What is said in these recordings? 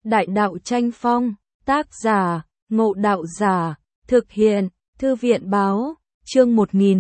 Đại đạo tranh phong, tác giả, Ngộ Đạo Giả, thực hiện, Thư viện báo, chương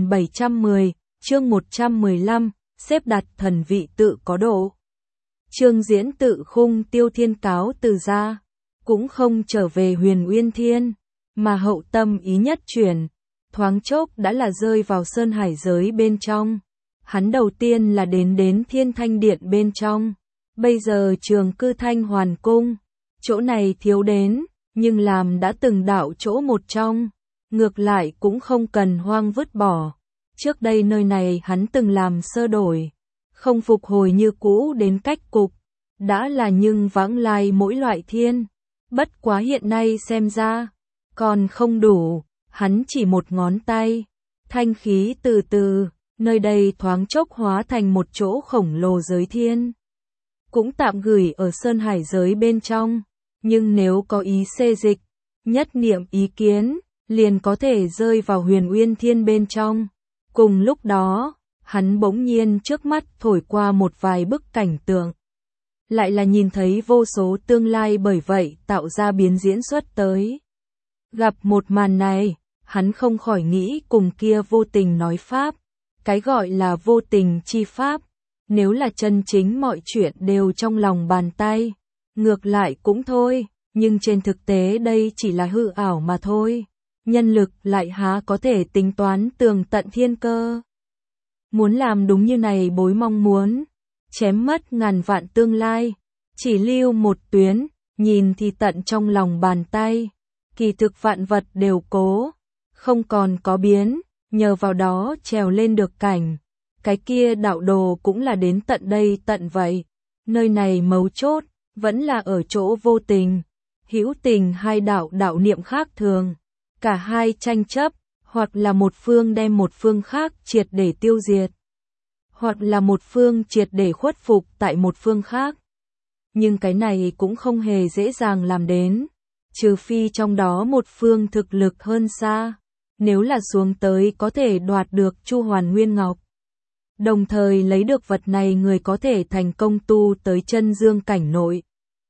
1710, chương 115, xếp đặt thần vị tự có độ. Chương Diễn tự khung Tiêu Thiên cáo từ ra, cũng không trở về Huyền Uyên Thiên, mà hậu tâm ý nhất chuyển, thoáng chốc đã là rơi vào sơn hải giới bên trong. Hắn đầu tiên là đến Thiên Thanh Điện bên trong, bây giờ Trường Cư Thanh Hoàn Cung, chỗ này thiếu đến, nhưng làm đã từng đạo chỗ một trong, ngược lại cũng không cần hoang vứt bỏ. Trước đây nơi này hắn từng làm sơ đổi, không phục hồi như cũ đến cách cục, đã là nhưng vãng lai mỗi loại thiên, bất quá hiện nay xem ra, còn không đủ, hắn chỉ một ngón tay, thanh khí từ từ, nơi đây thoáng chốc hóa thành một chỗ khổng lồ giới thiên. Cũng tạm gửi ở sơn hải giới bên trong, nhưng nếu có ý xê dịch, nhất niệm ý kiến, liền có thể rơi vào Huyền Uyên Thiên bên trong. Cùng lúc đó, hắn bỗng nhiên trước mắt thổi qua một vài bức cảnh tượng. Lại là nhìn thấy vô số tương lai bởi vậy tạo ra biến diễn xuất tới. Gặp một màn này, hắn không khỏi nghĩ cùng kia vô tình nói pháp. Cái gọi là vô tình chi pháp, nếu là chân chính mọi chuyện đều trong lòng bàn tay, ngược lại cũng thôi, nhưng trên thực tế đây chỉ là hư ảo mà thôi. Nhân lực lại há có thể tính toán tường tận thiên cơ. Muốn làm đúng như này bối mong muốn, chém mất ngàn vạn tương lai, chỉ lưu một tuyến, nhìn thì tận trong lòng bàn tay, kỳ thực vạn vật đều cố, không còn có biến, nhờ vào đó trèo lên được cảnh. Cái kia đạo đồ cũng là đến tận đây tận vậy, nơi này mấu chốt, vẫn là ở chỗ vô tình, hữu tình hai đạo đạo niệm khác thường. Cả hai tranh chấp, hoặc là một phương đem một phương khác triệt để tiêu diệt, hoặc là một phương triệt để khuất phục tại một phương khác. Nhưng cái này cũng không hề dễ dàng làm đến, trừ phi trong đó một phương thực lực hơn xa, nếu là xuống tới có thể đoạt được Chu Hoàn Nguyên Ngọc. Đồng thời lấy được vật này người có thể thành công tu tới chân dương cảnh nội.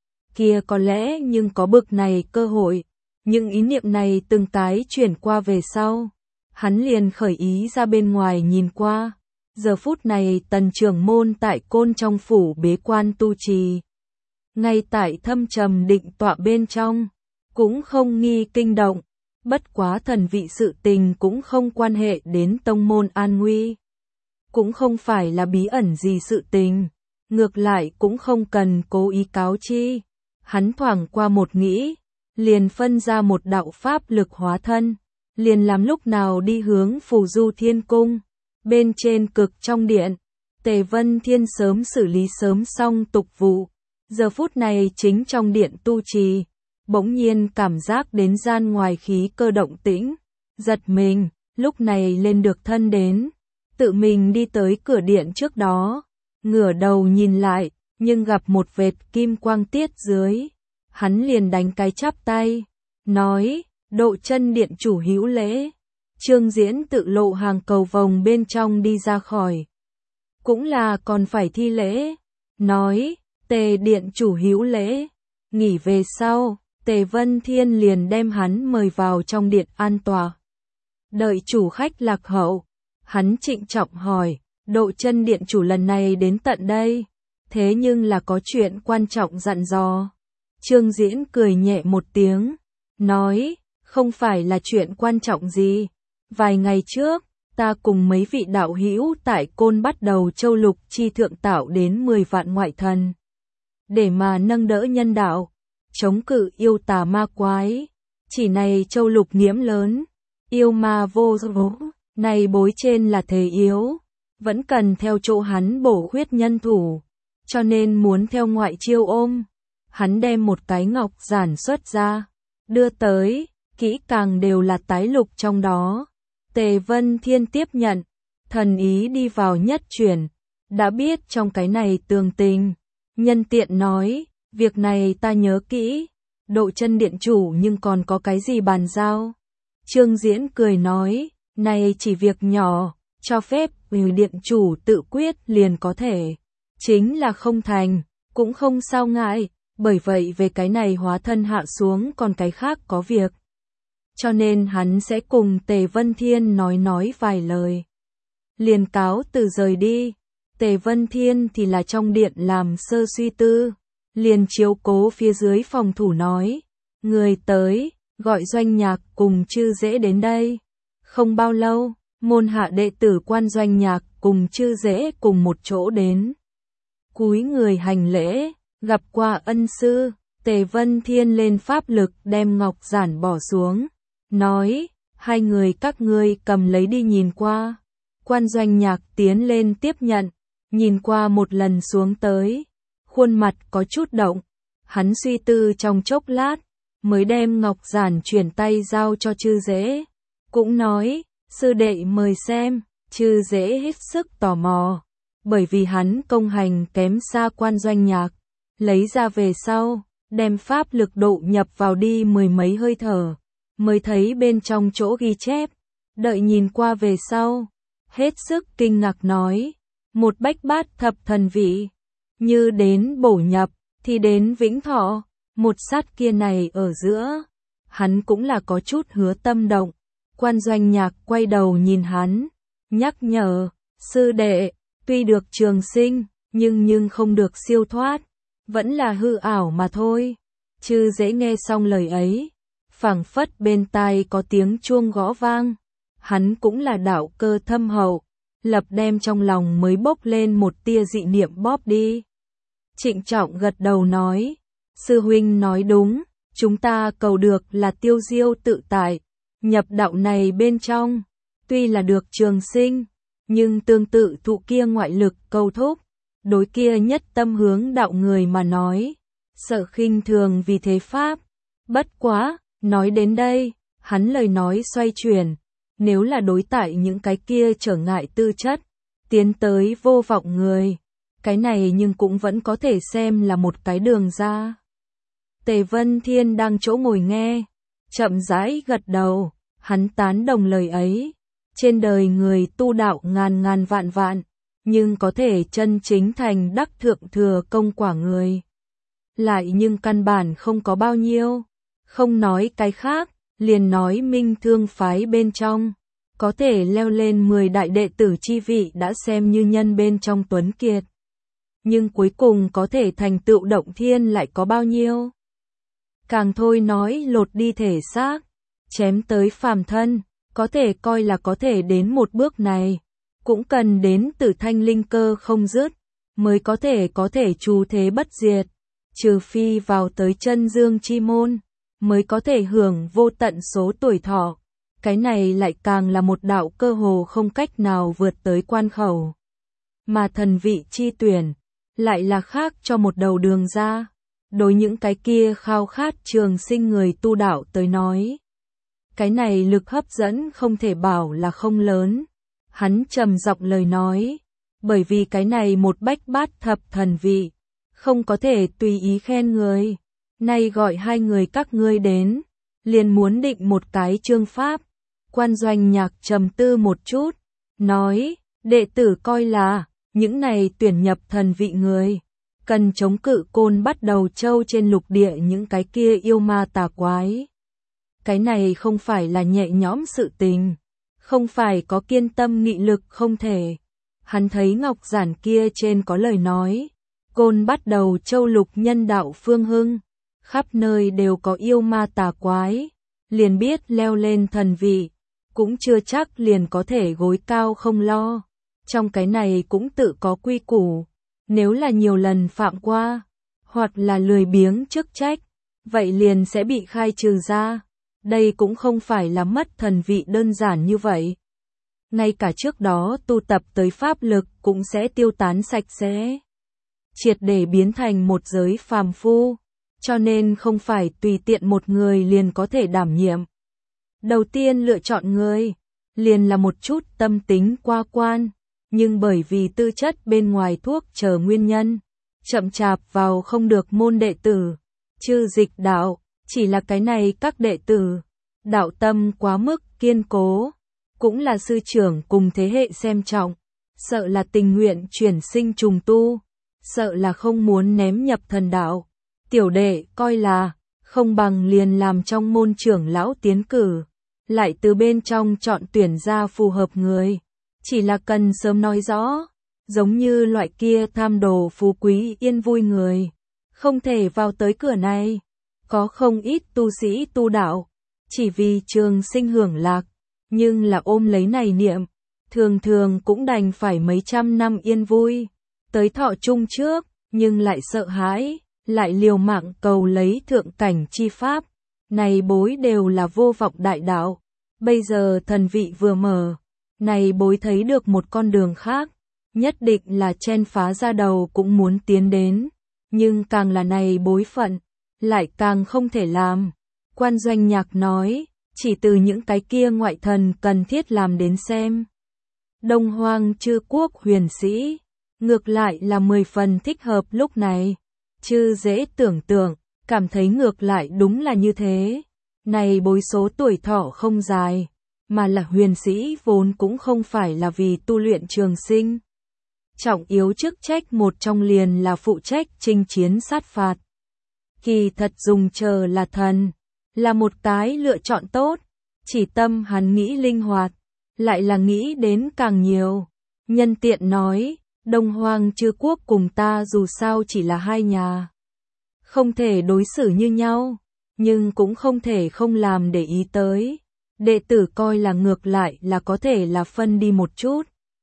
Kia có lẽ nhưng có bực này cơ hội. Nhưng ý niệm này từng tái chuyển qua về sau, hắn liền khởi ý ra bên ngoài nhìn qua. Giờ phút này Tần trưởng môn tại Côn trong phủ bế quan tu trì. Ngay tại thâm trầm định tọa bên trong, cũng không nghi kinh động, bất quá thần vị sự tình cũng không quan hệ đến tông môn an nguy. Cũng không phải là bí ẩn gì sự tình, ngược lại cũng không cần cố ý cáo chi. Hắn thoảng qua một nghĩ, liền phân ra một đạo pháp lực hóa thân, liền làm lúc nào đi hướng Phù Du Thiên Cung. Bên trên cực trong điện, Tề Vân Thiên sớm xử lý sớm xong tục vụ, giờ phút này chính trong điện tu trì, bỗng nhiên cảm giác đến gian ngoài khí cơ động tĩnh, giật mình, lúc này lên được thân đến, tự mình đi tới cửa điện trước đó, ngửa đầu nhìn lại, nhưng gặp một vệt kim quang tiết dưới. Hắn liền đánh cái chắp tay, nói, Độ Chân điện chủ hữu lễ. Trương Diễn tự lộ hàng cầu vồng bên trong đi ra khỏi. Cũng là còn phải thi lễ, nói, Tề điện chủ hữu lễ. Nghỉ về sau, Tề Vân Thiên liền đem hắn mời vào trong điện an tòa. Đợi chủ khách lạc hậu, hắn trịnh trọng hỏi, Độ Chân điện chủ lần này đến tận đây, thế nhưng là có chuyện quan trọng dặn dò. Trương Diễn cười nhẹ một tiếng, nói, không phải là chuyện quan trọng gì. Vài ngày trước, ta cùng mấy vị đạo hữu tại Côn bắt đầu châu lục chi thượng tạo đến 10 vạn ngoại thần. Để mà nâng đỡ nhân đạo, chống cự yêu tà ma quái. Chỉ này châu lục nghiễm lớn, yêu ma vô số, này bối trên là thế yếu. Vẫn cần theo chỗ hắn bổ khuyết nhân thủ, cho nên muốn theo ngoại chiêu ôm. Hắn đem một cái ngọc giản xuất ra, đưa tới, kỹ càng đều là tái lục trong đó. Tề Vân Thiên tiếp nhận, thần ý đi vào nhất chuyển, đã biết trong cái này tường tình. Nhân tiện nói, việc này ta nhớ kỹ, Độ Chân điện chủ nhưng còn có cái gì bàn giao. Trương Diễn cười nói, này chỉ việc nhỏ, cho phép điện chủ tự quyết liền có thể. Chính là không thành, cũng không sao ngại. bởi vậy về cái này hóa thân hạ xuống còn cái khác có việc. Cho nên hắn sẽ cùng Tề Vân Thiên nói vài lời. Liền cáo từ rời đi, Tề Vân Thiên thì là trong điện làm sơ suy tư, liền chiếu cố phía dưới phòng thủ nói, người tới, gọi Doanh Nhạc cùng Chư Dễ đến đây. Không bao lâu, môn hạ đệ tử quan Doanh Nhạc cùng Chư Dễ cùng một chỗ đến. Cúi người hành lễ, gặp qua ân sư, Tề Vân Thiên lên pháp lực đem ngọc giản bỏ xuống, nói, hai người các ngươi cầm lấy đi nhìn qua. Quan Doanh Nhạc tiến lên tiếp nhận, nhìn qua một lần xuống tới, khuôn mặt có chút động, hắn suy tư trong chốc lát, mới đem ngọc giản chuyển tay giao cho Chư Dễ, cũng nói, sư đệ mời xem. Chư Dễ hết sức tò mò, bởi vì hắn công hành kém xa quan Doanh Nhạc, lấy ra về sau, đem pháp lực độ nhập vào đi mười mấy hơi thở, mới thấy bên trong chỗ ghi chép, đợi nhìn qua về sau, hết sức kinh ngạc nói, một bách bát thập thần vị, như đến bổ nhập, thì đến vĩnh thọ, một sát kia này ở giữa, hắn cũng là có chút hứa tâm động. Quan Doanh Nhạc quay đầu nhìn hắn, nhắc nhở, sư đệ, tuy được trường sinh, nhưng không được siêu thoát, vẫn là hư ảo mà thôi. Chư Dễ nghe xong lời ấy, phảng phất bên tai có tiếng chuông gõ vang, hắn cũng là đạo cơ thâm hậu, lập đem trong lòng mới bốc lên một tia dị niệm bóp đi. Trịnh trọng gật đầu nói, sư huynh nói đúng, chúng ta cầu được là tiêu diêu tự tại, nhập đạo này bên trong, tuy là được trường sinh, nhưng tương tự thụ kia ngoại lực cầu thúc, đối kia nhất tâm hướng đạo người mà nói, sợ khinh thường vì thế pháp. Bất quá, nói đến đây, hắn lời nói xoay chuyển, nếu là đối tại những cái kia trở ngại tư chất, tiến tới vô vọng người, cái này nhưng cũng vẫn có thể xem là một cái đường ra. Tề Vân Thiên đang chỗ ngồi nghe, chậm rãi gật đầu, hắn tán đồng lời ấy. Trên đời người tu đạo ngàn vạn, nhưng có thể chân chính thành đắc thượng thừa công quả người, lại nhưng căn bản không có bao nhiêu. Không nói cái khác, liền nói Minh Thương phái bên trong, có thể leo lên 10 đại đệ tử chi vị đã xem như nhân bên trong tuấn kiệt. Nhưng cuối cùng có thể thành tựu động thiên lại có bao nhiêu? Càng thôi nói lột đi thể xác, chém tới phàm thân, có thể coi là có thể đến một bước này, cũng cần đến từ thanh linh cơ không dứt, mới có thể trù thế bất diệt, trừ phi vào tới chân dương chi môn, mới có thể hưởng vô tận số tuổi thọ. Cái này lại càng là một đạo cơ hồ không cách nào vượt tới quan khẩu. Mà thần vị chi tuyển, lại là khác cho một đầu đường ra. Đối những cái kia khao khát trường sinh người tu đạo tới nói, cái này lực hấp dẫn không thể bảo là không lớn. Hắn trầm giọng lời nói, bởi vì cái này một bách bát thập thần vị, không có thể tùy ý khen người. Nay gọi hai người các ngươi đến, liền muốn định một cái chương pháp. Quan Doanh Nhạc trầm tư một chút, nói, đệ tử coi là, những này tuyển nhập thần vị người, cần chống cự Côn Bắt Đầu Châu trên lục địa những cái kia yêu ma tà quái. Cái này không phải là nhẹ nhõm sự tình, không phải có kiên tâm nghị lực không thể. Hắn thấy ngọc giản kia trên có lời nói, Côn Bắt Đầu Châu lục nhân đạo phương hưng, khắp nơi đều có yêu ma tà quái, liền biết leo lên thần vị, cũng chưa chắc liền có thể gối cao không lo. Trong cái này cũng tự có quy củ, nếu là nhiều lần phạm qua, hoặc là lười biếng chức trách, vậy liền sẽ bị khai trừ ra. Đây cũng không phải là mất thần vị đơn giản như vậy. Ngay cả trước đó tu tập tới pháp lực cũng sẽ tiêu tán sạch sẽ, triệt để biến thành một giới phàm phu, cho nên không phải tùy tiện một người liền có thể đảm nhiệm. Đầu tiên lựa chọn người, liền là một chút tâm tính qua quan, nhưng bởi vì tư chất bên ngoài thuốc chờ nguyên nhân, chậm chạp vào không được môn đệ tử, Chư Dịch đạo, chỉ là cái này các đệ tử, đạo tâm quá mức kiên cố, cũng là sư trưởng cùng thế hệ xem trọng, sợ là tình nguyện chuyển sinh trùng tu, sợ là không muốn ném nhập thần đạo, tiểu đệ coi là, không bằng liền làm trong môn trưởng lão tiến cử, lại từ bên trong chọn tuyển ra phù hợp người. Chỉ là cần sớm nói rõ, giống như loại kia tham đồ phú quý yên vui người, không thể vào tới cửa này. Có không ít tu sĩ tu đạo, chỉ vì trường sinh hưởng lạc, nhưng là ôm lấy này niệm, thường thường cũng đành phải mấy trăm năm yên vui, tới thọ chung trước, nhưng lại sợ hãi, lại liều mạng cầu lấy thượng cảnh chi pháp, này bối đều là vô vọng đại đạo. Bây giờ thần vị vừa mở, này bối thấy được một con đường khác, nhất định là chen phá ra đầu cũng muốn tiến đến, nhưng càng là này bối phận, lại càng không thể làm. Quan Doanh Nhạc nói, chỉ từ những cái kia ngoại thần cần thiết làm đến xem. Đông Hoang Chư Quốc huyền sĩ, ngược lại là 10 phần thích hợp lúc này. Chư dễ tưởng tượng, cảm thấy ngược lại đúng là như thế. Này bối số tuổi thọ không dài, mà là huyền sĩ vốn cũng không phải là vì tu luyện trường sinh. Trọng yếu chức trách một trong liền là phụ trách chinh chiến sát phạt. Kỳ thật dùng chờ là thần, là một cái lựa chọn tốt, chỉ tâm hắn nghĩ linh hoạt, lại là nghĩ đến càng nhiều. Nhân tiện nói, Đông Hoang Chư Quốc cùng ta dù sao chỉ là hai nhà. Không thể đối xử như nhau, nhưng cũng không thể không làm để ý tới. Đệ tử coi là ngược lại là có thể là phân đi một chút.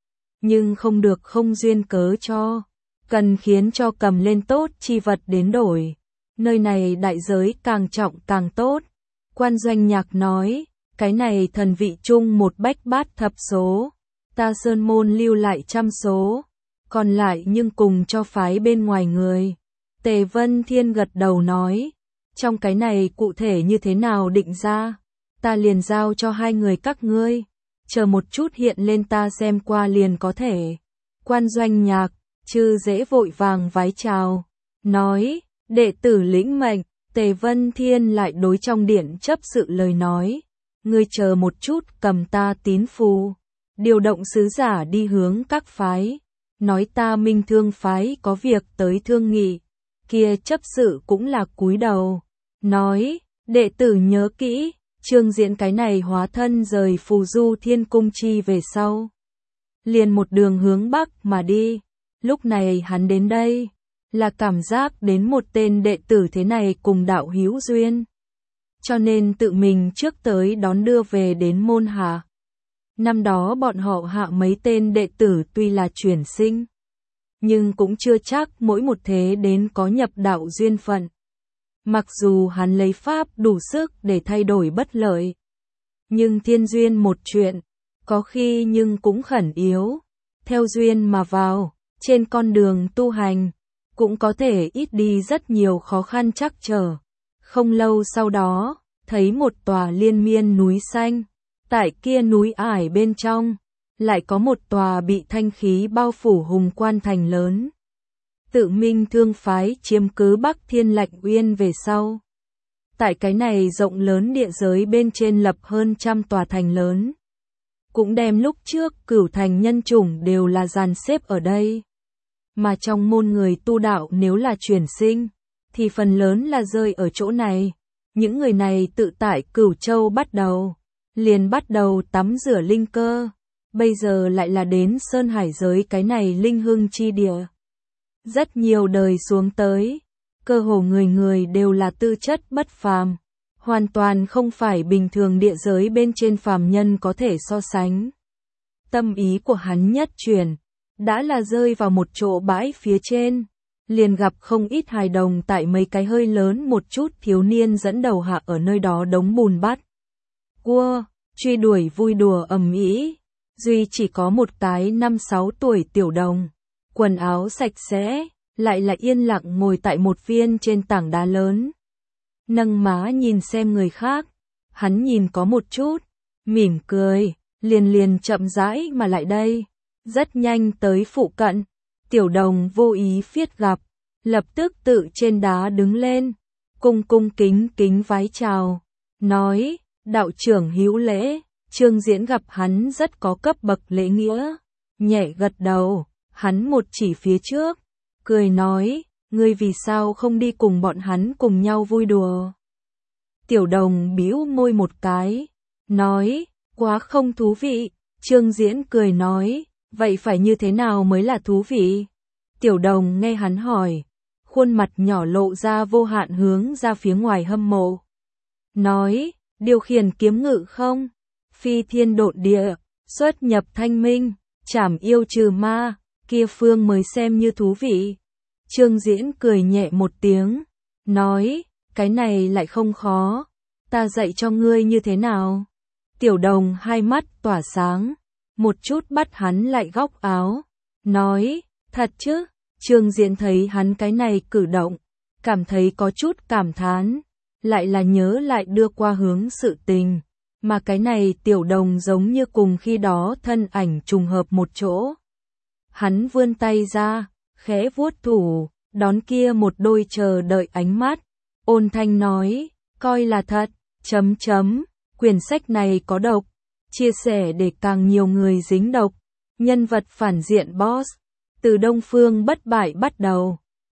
Nhưng không được không duyên cớ cho, cần khiến cho cầm lên tốt chi vật đến đổi. Nơi này đại giới càng trọng càng tốt. Quan Doanh Nhạc nói, cái này thần vị chung một bách bát thập số, ta sơn môn lưu lại trăm số, còn lại nhưng cùng cho phái bên ngoài người. Tề Vân Thiên gật đầu nói, trong cái này cụ thể như thế nào định ra, ta liền giao cho hai người các ngươi, chờ một chút hiện lên ta xem qua liền có thể. Quan Doanh Nhạc, Chư dễ vội vàng vái chào, nói, đệ tử lĩnh mệnh. Tề Vân Thiên lại đối trong điện chấp sự lời nói, ngươi chờ một chút cầm ta tín phù, điều động sứ giả đi hướng các phái, nói ta Minh Thương phái có việc tới thương nghị. Kia chấp sự cũng là cúi đầu, nói, đệ tử nhớ kỹ. Trương Diễn cái này hóa thân rời Phù Du Thiên Cung chi về sau, liền một đường hướng bắc mà đi. Lúc này hắn đến đây, là cảm giác đến một tên đệ tử thế này cùng đạo hữu duyên, cho nên tự mình trước tới đón đưa về đến môn hạ. Năm đó bọn họ hạ mấy tên đệ tử tuy là chuyển sinh, nhưng cũng chưa chắc mỗi một thế đến có nhập đạo duyên phận. Mặc dù hắn lấy pháp đủ sức để thay đổi bất lợi, nhưng thiên duyên một chuyện, có khi nhưng cũng khẩn yếu, theo duyên mà vào, trên con đường tu hành, cũng có thể ít đi rất nhiều khó khăn trắc trở. Không lâu sau đó, thấy một tòa liên miên núi xanh, tại kia núi ải bên trong, lại có một tòa bị thanh khí bao phủ hùng quan thành lớn. Tự Minh Thương phái chiếm cứ Bắc Thiên Lạnh Uyên về sau. Tại cái này rộng lớn địa giới bên trên lập hơn trăm tòa thành lớn. Cũng đem lúc trước cửu thành nhân chủng đều là dàn xếp ở đây. Mà trong môn người tu đạo nếu là chuyển sinh, thì phần lớn là rơi ở chỗ này. Những người này tự tại Cửu Châu liền bắt đầu tắm rửa linh cơ. Bây giờ lại là đến Sơn Hải giới cái này linh hương chi địa. Rất nhiều đời xuống tới, cơ hồ người người đều là tư chất bất phàm, hoàn toàn không phải bình thường địa giới bên trên phàm nhân có thể so sánh. Tâm ý của hắn nhất chuyển, đã là rơi vào một chỗ bãi phía trên, liền gặp không ít hài đồng tại mấy cái hơi lớn một chút thiếu niên dẫn đầu hạ ở nơi đó đống bùn bắt cua, truy đuổi vui đùa ầm ĩ. Duy chỉ có một cái 5-6 tuổi tiểu đồng, quần áo sạch sẽ, lại là yên lặng ngồi tại một viên trên tảng đá lớn. Nâng má nhìn xem người khác, hắn nhìn có một chút, mỉm cười, liền chậm rãi mà lại đây. Rất nhanh tới phụ cận, tiểu đồng vô ý phiết gặp, lập tức tự trên đá đứng lên, cung kính vái chào, nói, đạo trưởng hữu lễ. Trương Diễn gặp hắn rất có cấp bậc lễ nghĩa, nhẹ gật đầu, hắn một chỉ phía trước, cười nói, ngươi vì sao không đi cùng bọn hắn cùng nhau vui đùa? Tiểu Đồng bĩu môi một cái, nói, quá không thú vị. Trương Diễn cười nói, vậy phải như thế nào mới là thú vị? Tiểu Đồng nghe hắn hỏi, khuôn mặt nhỏ lộ ra vô hạn hướng ra phía ngoài hâm mộ. Nói, điều khiển kiếm ngự không? Phi thiên độn địa, xuất nhập thanh minh, trảm yêu trừ ma, kia phương mới xem như thú vị. Trương Diễn cười nhẹ một tiếng, nói, cái này lại không khó, ta dạy cho ngươi như thế nào? Tiểu Đồng hai mắt tỏa sáng, một chút bắt hắn lại góc áo, nói, thật chứ? Trương Diễn thấy hắn cái này cử động, cảm thấy có chút cảm thán, lại là nhớ lại đưa qua hướng sự tình, mà cái này Tiểu Đồng giống như cùng khi đó thân ảnh trùng hợp một chỗ. Hắn vươn tay ra, khẽ vuốt thủ, đón kia một đôi chờ đợi ánh mắt, ôn thanh nói, coi là thật, quyển sách này có độc, chia sẻ để càng nhiều người dính độc, nhân vật phản diện boss, từ Đông Phương bất bại bắt đầu.